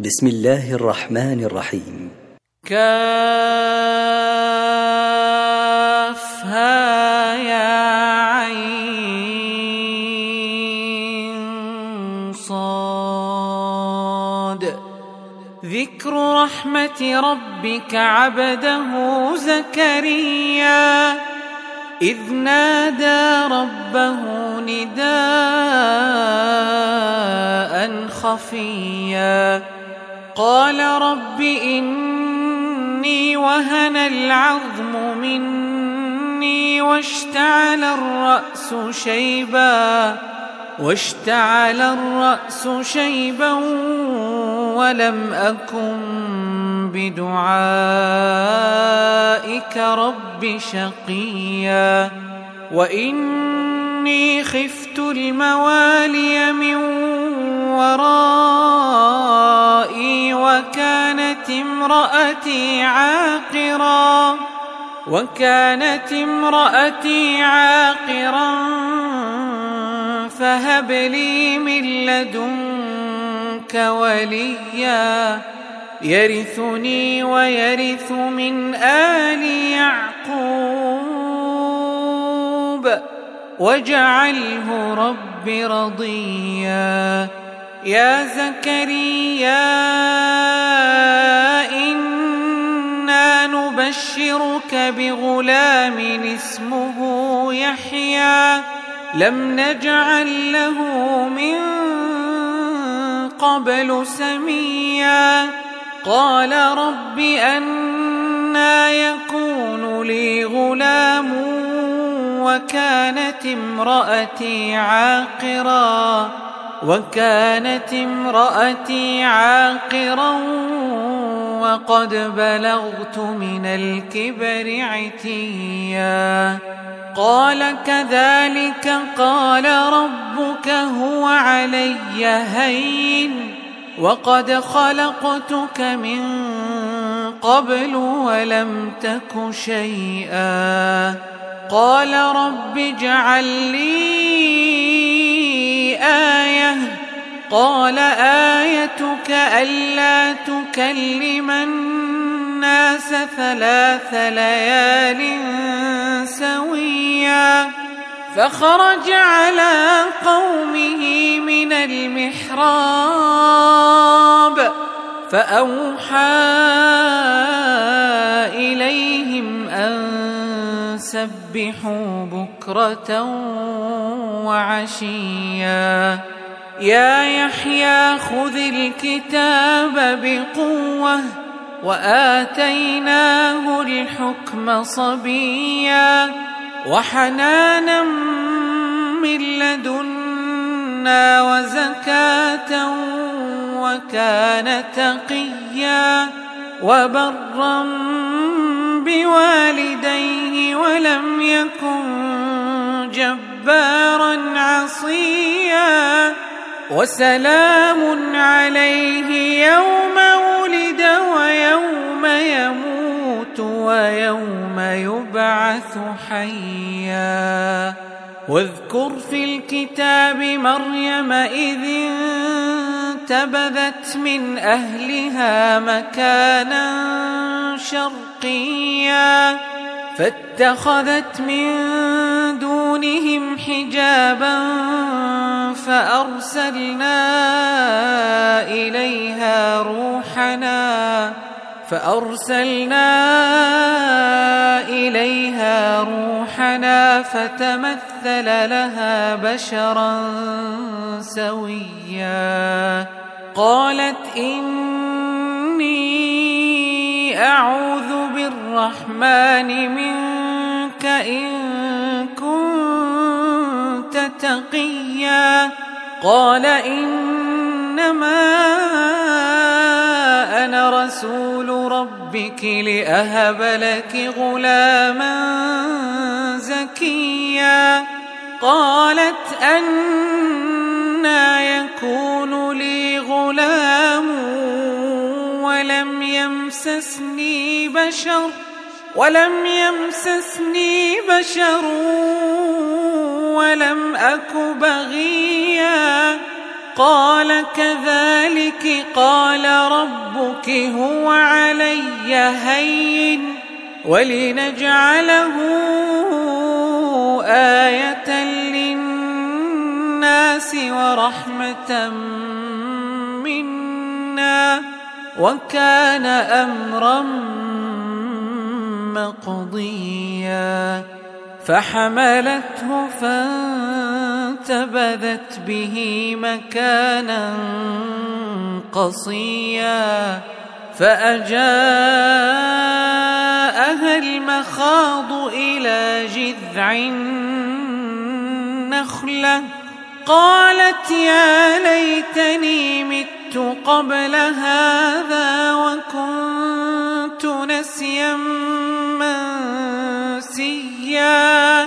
بسم الله الرحمن الرحيم. كافها يا عين صاد. ذكر رحمة ربك عبده زكريا إذ نادى ربه نداء خفيا قال رب إني وهن العظم مني واشتعل الرأس شيبا ولم أكن بدعائك رب شقيا وإني خفت الموالي من ورائي وكانت امرأتي عاقرا فهب لي من لدنك وليا يرثني ويرث من آل يعقوب واجعله رب رضيا. يا زكريا إنا نبشرك بغلام اسمه يحيى لم نجعل له من قبل سميا قال رب أنى يكون لي غلام وكانت امرأتي عاقرا وقد بلغت من الكبر عتيا قال كذلك قال ربك هو علي هين وقد خلقتك من قبل ولم تك شيئا قال رب اجعل لي آية قال آيتك ألا تكلم الناس 3 ليال سويا فخرج على قومه من المحراب فأوحى إليهم أن سبحوا بكرة وعشيا يا يحيى خذ الكتاب بقوة وآتيناه الحكم صبيا وحنانا من لدنا وزكاة وكان تقيا وبرا بوالديه ولم يكن جبارا عصيا وسلام عليه يوم ولد ويوم يموت ويوم يبعث حيا واذكر في الكتاب مريم إذ انتبذت من أهلها مكانا شرقيا فاتخذت من دونهم حجابا فأرسلنا إليها روحنا فتمثل لها بشرا سويا قالت إني أعوذ بالرحمن منك إن كنت تقيا قال إنما أنا رسول ربك لأهب لك غلاما زكيا قالت أنى يكون لي غلام ولم يمسسني بشر ولم أك بغيا قال كذلك قال ربك هو علي هين ولنجعله آية للناس ورحمة منا وكان أمرا مقضيا فحملته فانتبذت به مكانا قصيا فأجاءها المخاض إلى جذع النخلة قالت يا ليتني مت قبل هذا وكنت نسيا منسيا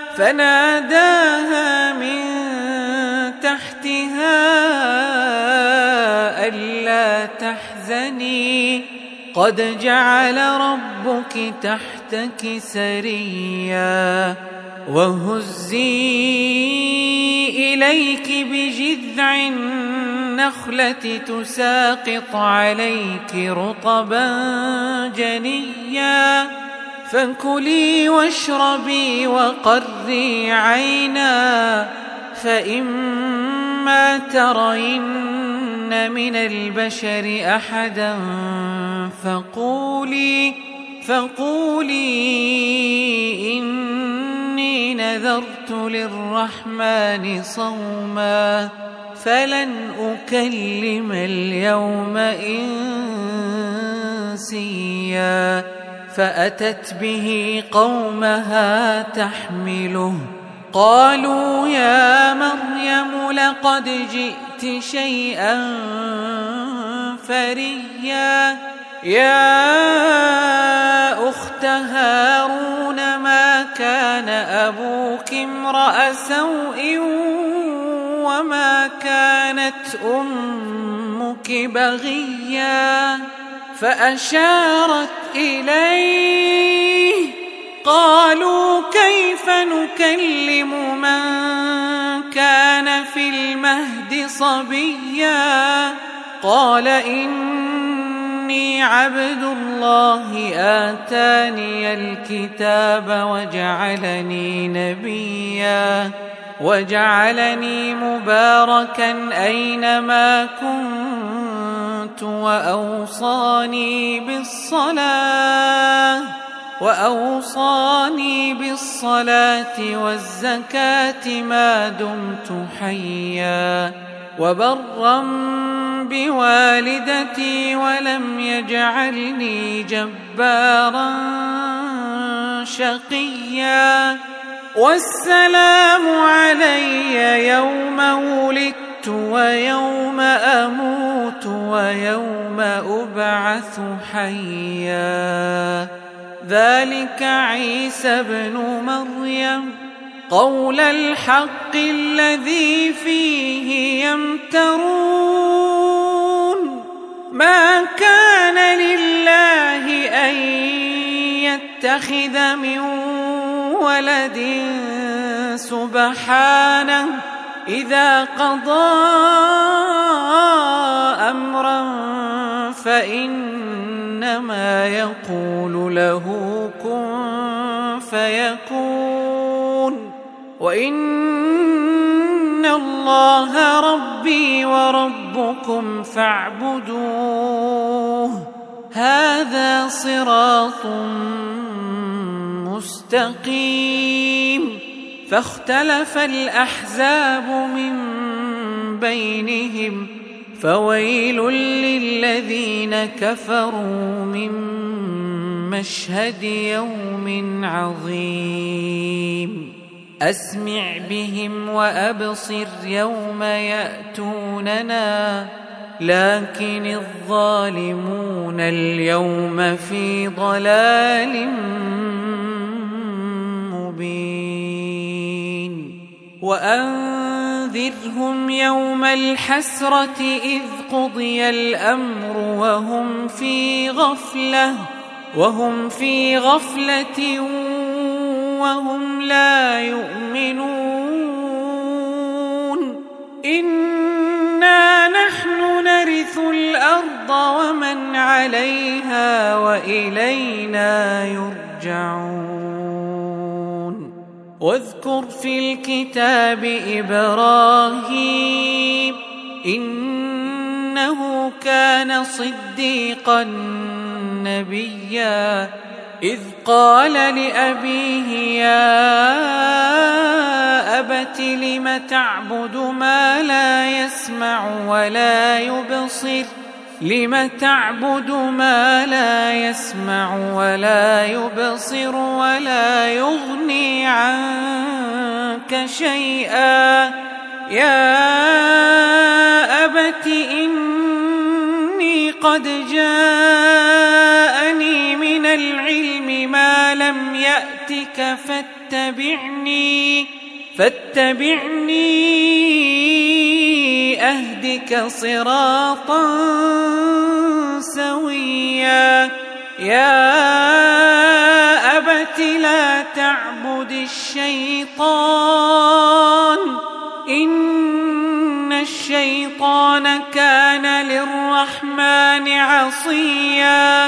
فناداها من تحتها ألا تحزني قد جعل ربك تحتك سريا وهزي إليك بجذع النخلة تساقط عليك رطبا جنيا فكلي واشربي وقري عينا فإما ترين من البشر أحدا فقولي إني نذرت للرحمن صوما فلن أكلم اليوم إنسيا فأتت به قومها تحمله قالوا يا مريم لقد جئت شيئا فريا يا أخت هارون ما كان أبوك امرأ سوء وما كانت أمك بغيا فأشارت إليه قالوا كيف نكلم من كان في المهد صبيا قال إني عبد الله آتاني الكتاب وجعلني نبيا وجعلني مباركا أينما كنت وأوصاني بالصلاة والزكاة ما دمت حيا وبرا بوالدتي ولم يجعلني جبارا شقيا والسلام علي يوم ولدت ويوم أموت ويوم أبعث حيا ذلك عيسى بن مريم قول الحق الذي فيه يمترون ما كان لله أن يتخذ من ولد سبحانه إذا قضى أمرا فإنما يقول له كن فيكون وإن الله ربي وربكم فاعبدوه هذا صراط مستقيم فاختلف الأحزاب من بينهم فويل للذين كفروا من مشهد يوم عظيم أسمع بهم وأبصر يوم يأتوننا لكن الظالمون اليوم في ضلال مبين وأنذرهم يوم الحسرة إذ قضي الأمر وهم في غفلة وهم لا يؤمنون إنا نرث الأرض ومن عليها وإلينا يرجعون واذكر في الكتاب إبراهيم إنه كان صديقا نبيا إذ قال لأبيه يا أبت لم تعبد ما لا يسمع ولا يبصر لم تعبد ما لا يسمع ولا يبصر ولا يغني عنك شيئا يا أبت إني قد جاءني من العلم ما لم يأتك فاتبعني أهدك صراطا سويا يا أبت لا تعبد الشيطان إن الشيطان كان للرحمن عصيا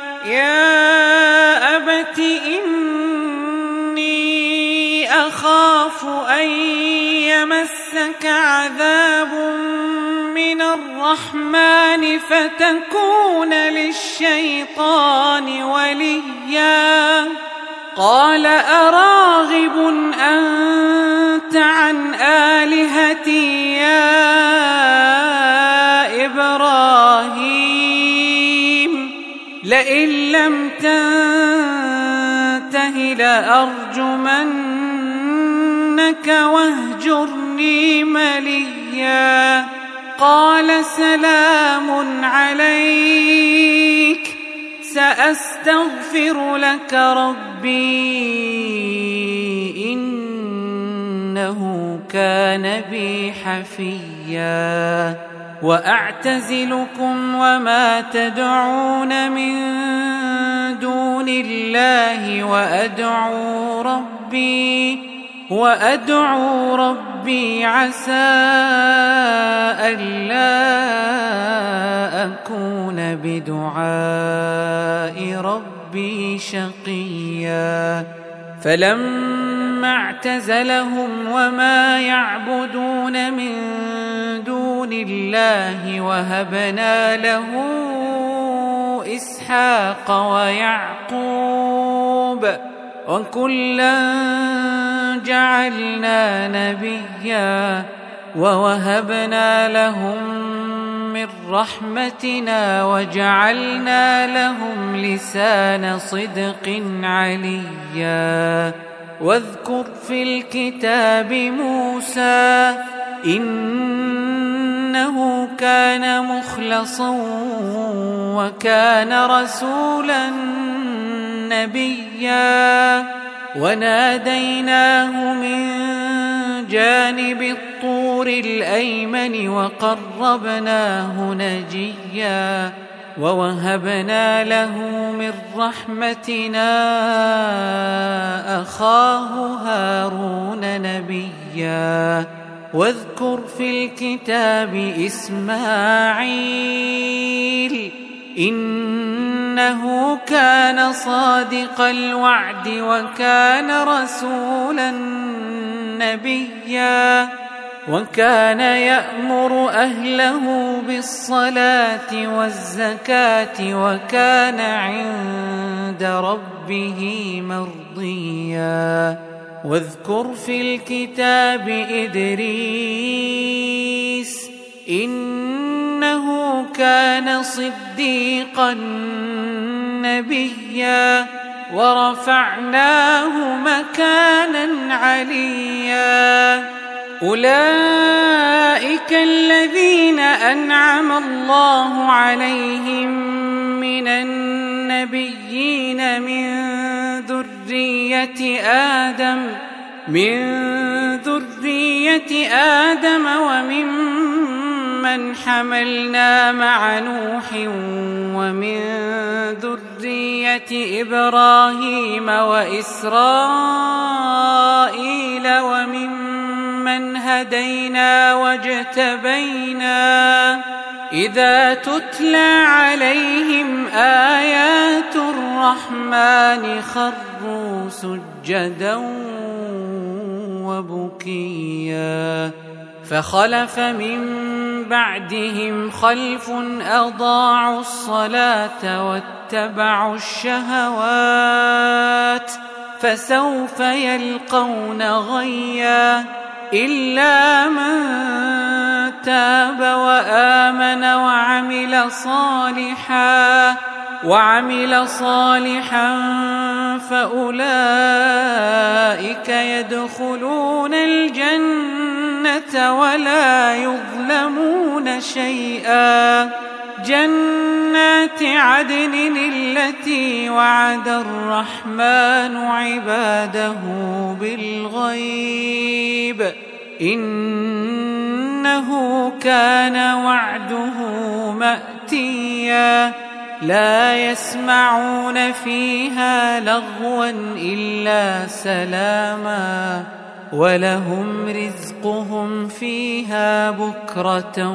يا أبت إني أخاف أن يمسك عذاب من الرحمن فتكون للشيطان وليا قال أراغب أنت عن آلهتي يا إبراهيم لئن لم تنته لأرجمنك واهجرني مليا قال سلام عليك سأستغفر لك ربي إنه كان بي حفيا وأعتزلكم وما تدعون من دون الله وأدعو ربي عسى ألا أكون بدعاء ربي شقيا فلما اعتزلهم وما يعبدون من دون الله وهبنا له إسحاق ويعقوب وكلا جعلنا نبيا ووهبنا لهم من رحمتنا وجعلنا لهم لسان صدق عليا واذكر في الكتاب موسى إنه كان مخلصا وكان رسولا نبيا وناديناه من جانب الطور الأيمن وقربناه نجيا ووهبنا له من رحمتنا أخاه هارون نبيا واذكر في الكتاب إسماعيل إنه كان صادق الوعد وكان رسولا نبيا وكان يأمر أهله بالصلاة والزكاة وكان عند ربه مرضيا واذكر في الكتاب إدريس إنه كان صديقا نبيا ورفعناه مكانا عليا أولئك الذين أنعم الله عليهم من النبيين من ذرية آدم وممن حملنا مع نوح ومن ذرية إبراهيم وإسرائيل وممن هدينا واجتبينا إذا تتلى عليهم آيات الرحمن خروا سجدا وبكيا فخلف من بعدهم خلف أضاعوا الصلاة واتبعوا الشهوات فسوف يلقون غيا إلا من تاب وآمن وعمل صالحا فأولئك يدخلون الجنة ولا يظلمون شيئا جنات عدن التي وعد الرحمن عباده بالغيب إنه كان وعده مأتيا لا يسمعون فيها لغوا إلا سلاما ولهم رزقهم فيها بكرة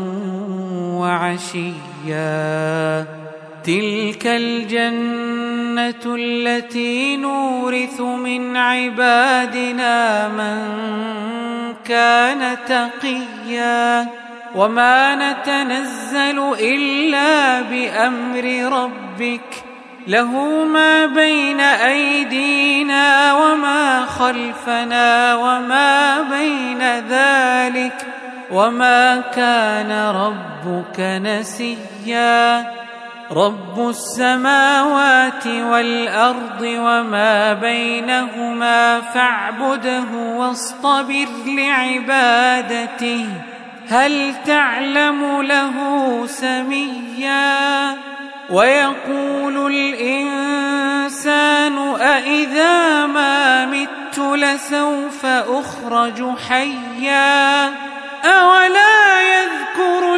وعشيا تلك الجنة التي نورث من عبادنا من كان تقيا وما نتنزل إلا بأمر ربك له ما بين أيدينا وما خلفنا وما بين ذلك وما كان ربك نسيا رب السماوات والأرض وما بينهما فاعبده واصطبر لعبادته هل تعلم له سميا ويقول الإنسان أإذا ما مت لسوف أخرج حيا أولا يذكر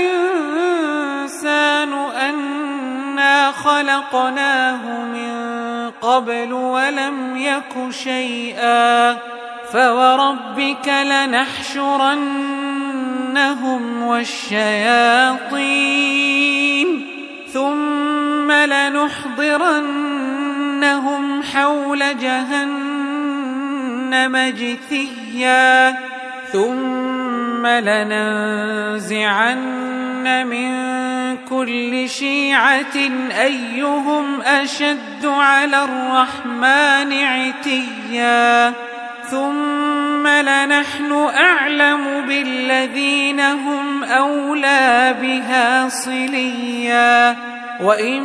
الإنسان أنا خلقناه من قبل ولم يك شيئا فوربك لنحشرنهم والشياطين ثم لنحضرنهم حول جهنم جثيا ثم لننزعن من كل شيعة أيهم أشد على الرحمن عتيا ثم لنحن أعلم بالذين هم أولى بها صليا وإن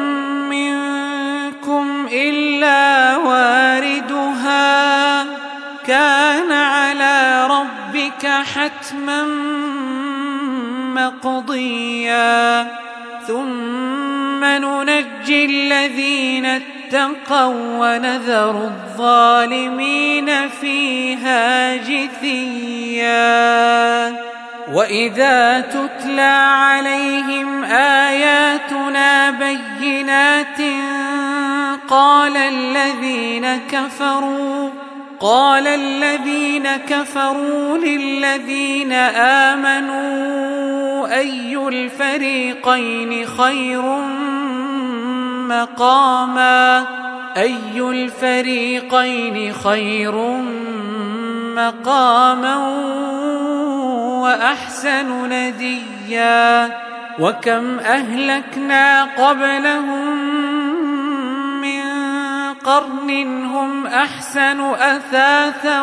منكم إلا واردها كان على ربك حتما مقضيا ثم ننجي الذين اتقوا ونذر الظالمين فيها جثيا وإذا تتلى عليهم آياتنا بينات قال الذين كفروا للذين آمنوا أي الفريقين خير مقاما وأحسن نديا وكم أهلكنا قبلهم من قرن هم أحسن أثاثا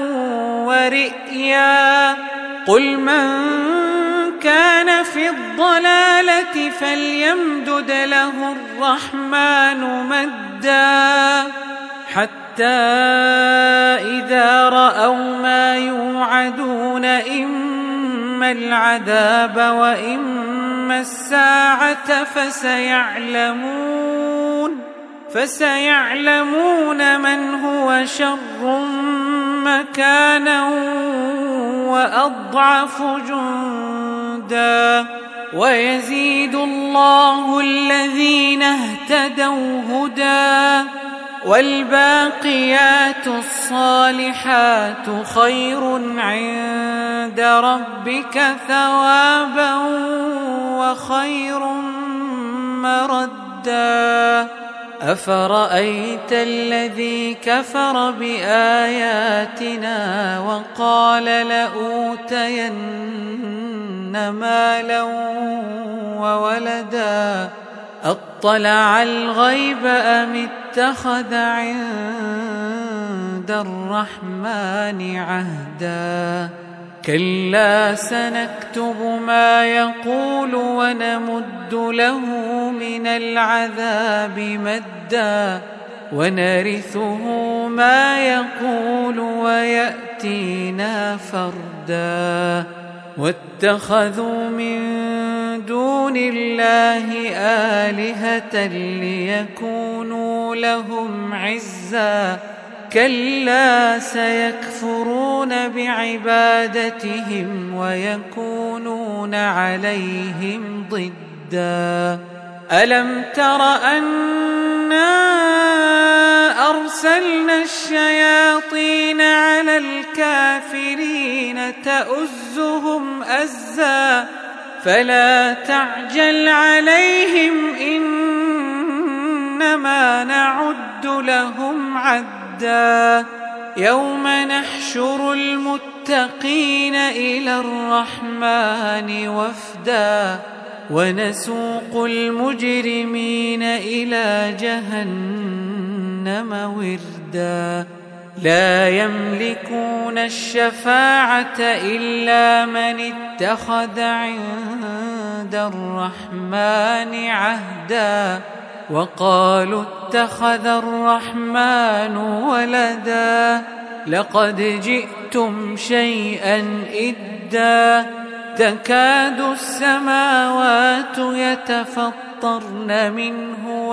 ورئيا قل من كان في الضلالة فليمدد له الرحمن مدا حتى إذا رأوا ما يوعدون إما العذاب وإما الساعة فسيعلمون من هو شر مكانا وأضعف جندا ويزيد الله الذين اهتدوا هدى والباقيات الصالحات خير عند ربك ثوابا وهو خير مردا أفرأيت الذي كفر بآياتنا وقال لأوتين مالا وولدا أطلع الغيب أم اتخذ عند الرحمن عهدا كلا سنكتب ما يقول ونمد له من العذاب مدا ونرثه ما يقول ويأتينا فردا واتخذوا من دون الله آلهة ليكونوا لهم عزا كلا سيكفرون بعبادتهم ويكونون عليهم ضدا ألم تر أنا أرسلنا الشياطين على الكافرين تؤزهم أزا فلا تعجل عليهم إنما نعد لهم عدا يوم نحشر المتقين إلى الرحمن وفدا ونسوق المجرمين إلى جهنم وردا لا يملكون الشفاعة إلا من اتخذ عند الرحمن عهدا وقالوا اتخذ الرحمن ولدا لقد جئتم شيئا إدا تكاد السماوات يتفطرن منه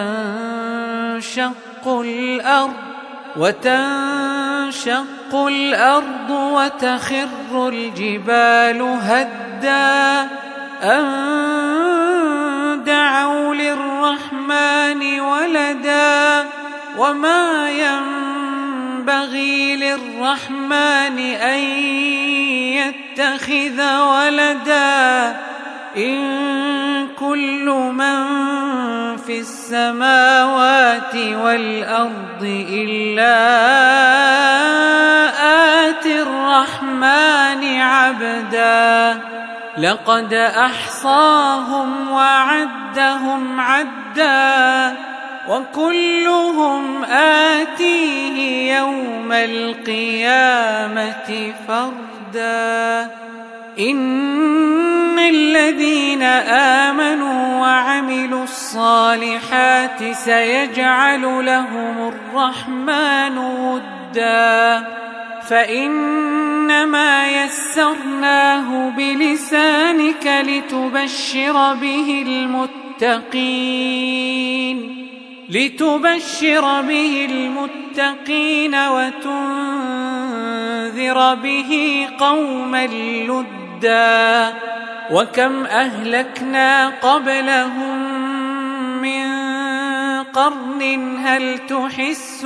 وتنشق الأرض وتخر الجبال هدا أن دعوا للرحمن ولدا وما ينبغي للرحمن أن يتخذ ولدا إن كل من في السماوات والأرض إلا آتي الرحمن عبدا لقد أحصاهم وعدهم عدا وكلهم آتيه يوم القيامة فردا إن الذين آمنوا وعملوا الصالحات سيجعل لهم الرحمن ودا فإنما يسرناه بلسانك لتبشر به المتقين وتنذر به قوما لدا وكم أهلكنا قبلهم من قرن هل تحس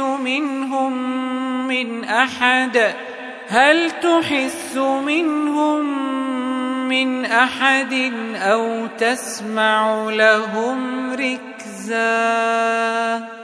منهم من أحد أو تسمع لهم ركزا